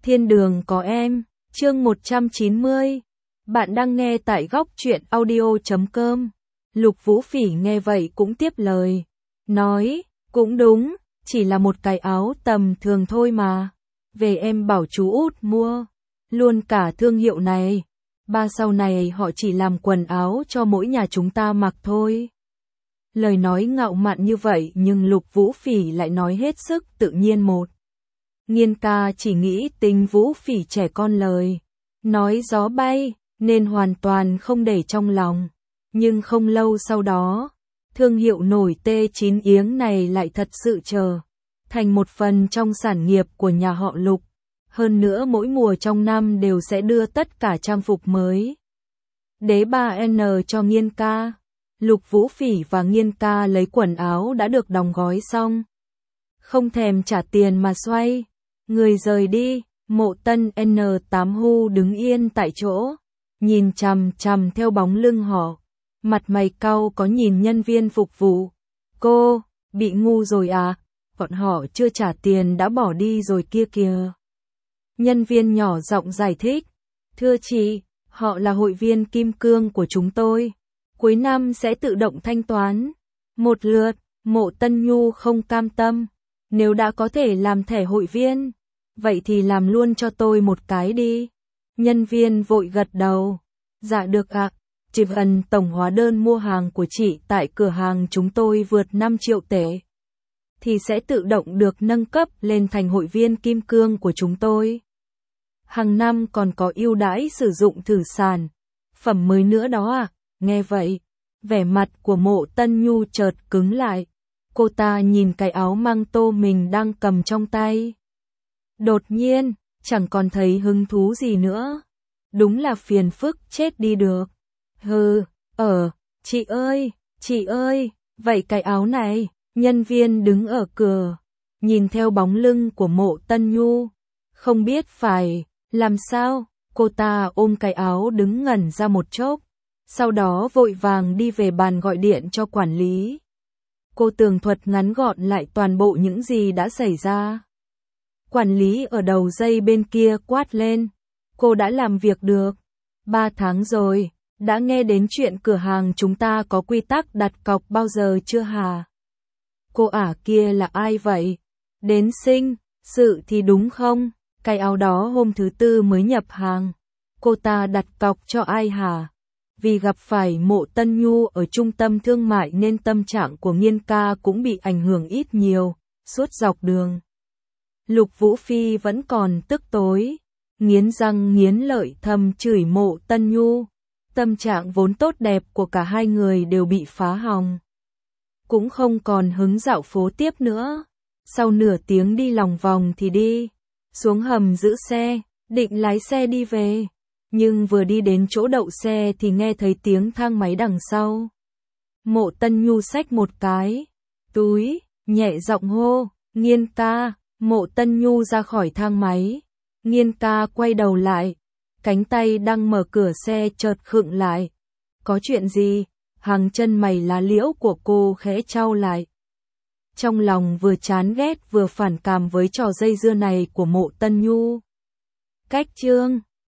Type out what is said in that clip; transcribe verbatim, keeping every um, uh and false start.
Thiên đường có em, chương một trăm chín mươi. Bạn đang nghe tại góc truyện audio chấm com. Lục Vũ Phỉ nghe vậy cũng tiếp lời. Nói, cũng đúng, chỉ là một cái áo tầm thường thôi mà. Về em bảo chú út mua. Luôn cả thương hiệu này. Ba sau này họ chỉ làm quần áo cho mỗi nhà chúng ta mặc thôi. Lời nói ngạo mạn như vậy nhưng Lục Vũ Phỉ lại nói hết sức tự nhiên một. Nghiên ca chỉ nghĩ tính Vũ Phỉ trẻ con lời. Nói gió bay, nên hoàn toàn không để trong lòng. Nhưng không lâu sau đó, thương hiệu nổi T chín Yếng này lại thật sự trở thành một phần trong sản nghiệp của nhà họ Lục. Hơn nữa mỗi mùa trong năm đều sẽ đưa tất cả trang phục mới. Đế ba N cho Nghiên ca. Lục Vũ Phỉ và Nghiên ca lấy quần áo đã được đóng gói xong. Không thèm trả tiền mà xoay. Người rời đi, Mộ Tân N tám Hu đứng yên tại chỗ. Nhìn chằm chằm theo bóng lưng họ. Mặt mày cau có nhìn nhân viên phục vụ. Cô, bị ngu rồi à? Bọn họ chưa trả tiền đã bỏ đi rồi kia kìa. Nhân viên nhỏ giọng giải thích. Thưa chị, họ là hội viên kim cương của chúng tôi. Cuối năm sẽ tự động thanh toán. Một lượt, Mộ Tân Nhu không cam tâm. Nếu đã có thể làm thẻ hội viên, vậy thì làm luôn cho tôi một cái đi. Nhân viên vội gật đầu. Dạ được ạ. Chỉ cần tổng hóa đơn mua hàng của chị tại cửa hàng chúng tôi vượt năm triệu tệ, thì sẽ tự động được nâng cấp lên thành hội viên kim cương của chúng tôi. Hàng năm còn có ưu đãi sử dụng thử sản phẩm mới nữa đó à? Nghe vậy, vẻ mặt của Mộ Tân Nhu chợt cứng lại. Cô ta nhìn cái áo măng tô mình đang cầm trong tay. Đột nhiên, chẳng còn thấy hứng thú gì nữa. Đúng là phiền phức chết đi được. Hừ, ờ, chị ơi, chị ơi, vậy cái áo này, nhân viên đứng ở cửa, nhìn theo bóng lưng của Mộ Tân Nhu. Không biết phải làm sao, cô ta ôm cái áo đứng ngẩn ra một chốc. Sau đó vội vàng đi về bàn gọi điện cho quản lý. Cô tường thuật ngắn gọn lại toàn bộ những gì đã xảy ra. Quản lý ở đầu dây bên kia quát lên. Cô đã làm việc được ba tháng rồi, đã nghe đến chuyện cửa hàng chúng ta có quy tắc đặt cọc bao giờ chưa hả? Cô ả kia là ai vậy? Đến sinh sự thì đúng không? Cái áo đó hôm thứ tư mới nhập hàng. Cô ta đặt cọc cho ai hả? Vì gặp phải Mộ Tân Nhu ở trung tâm thương mại nên tâm trạng của Nghiên ca cũng bị ảnh hưởng ít nhiều, suốt dọc đường. Lục Vũ Phi vẫn còn tức tối, nghiến răng nghiến lợi thầm chửi Mộ Tân Nhu. Tâm trạng vốn tốt đẹp của cả hai người đều bị phá hỏng. Cũng không còn hứng dạo phố tiếp nữa. Sau nửa tiếng đi lòng vòng thì đi xuống hầm giữ xe, định lái xe đi về. Nhưng vừa đi đến chỗ đậu xe thì nghe thấy tiếng thang máy đằng sau. Mộ Tân Nhu xách một cái túi, nhẹ giọng hô, Nghiên ca. Mộ Tân Nhu ra khỏi thang máy. Nghiên ca quay đầu lại. Cánh tay đang mở cửa xe chợt khựng lại. Có chuyện gì? Hàng chân mày lá liễu của cô khẽ chau lại. Trong lòng vừa chán ghét vừa phản cảm với trò dây dưa này của Mộ Tân Nhu. Cách chương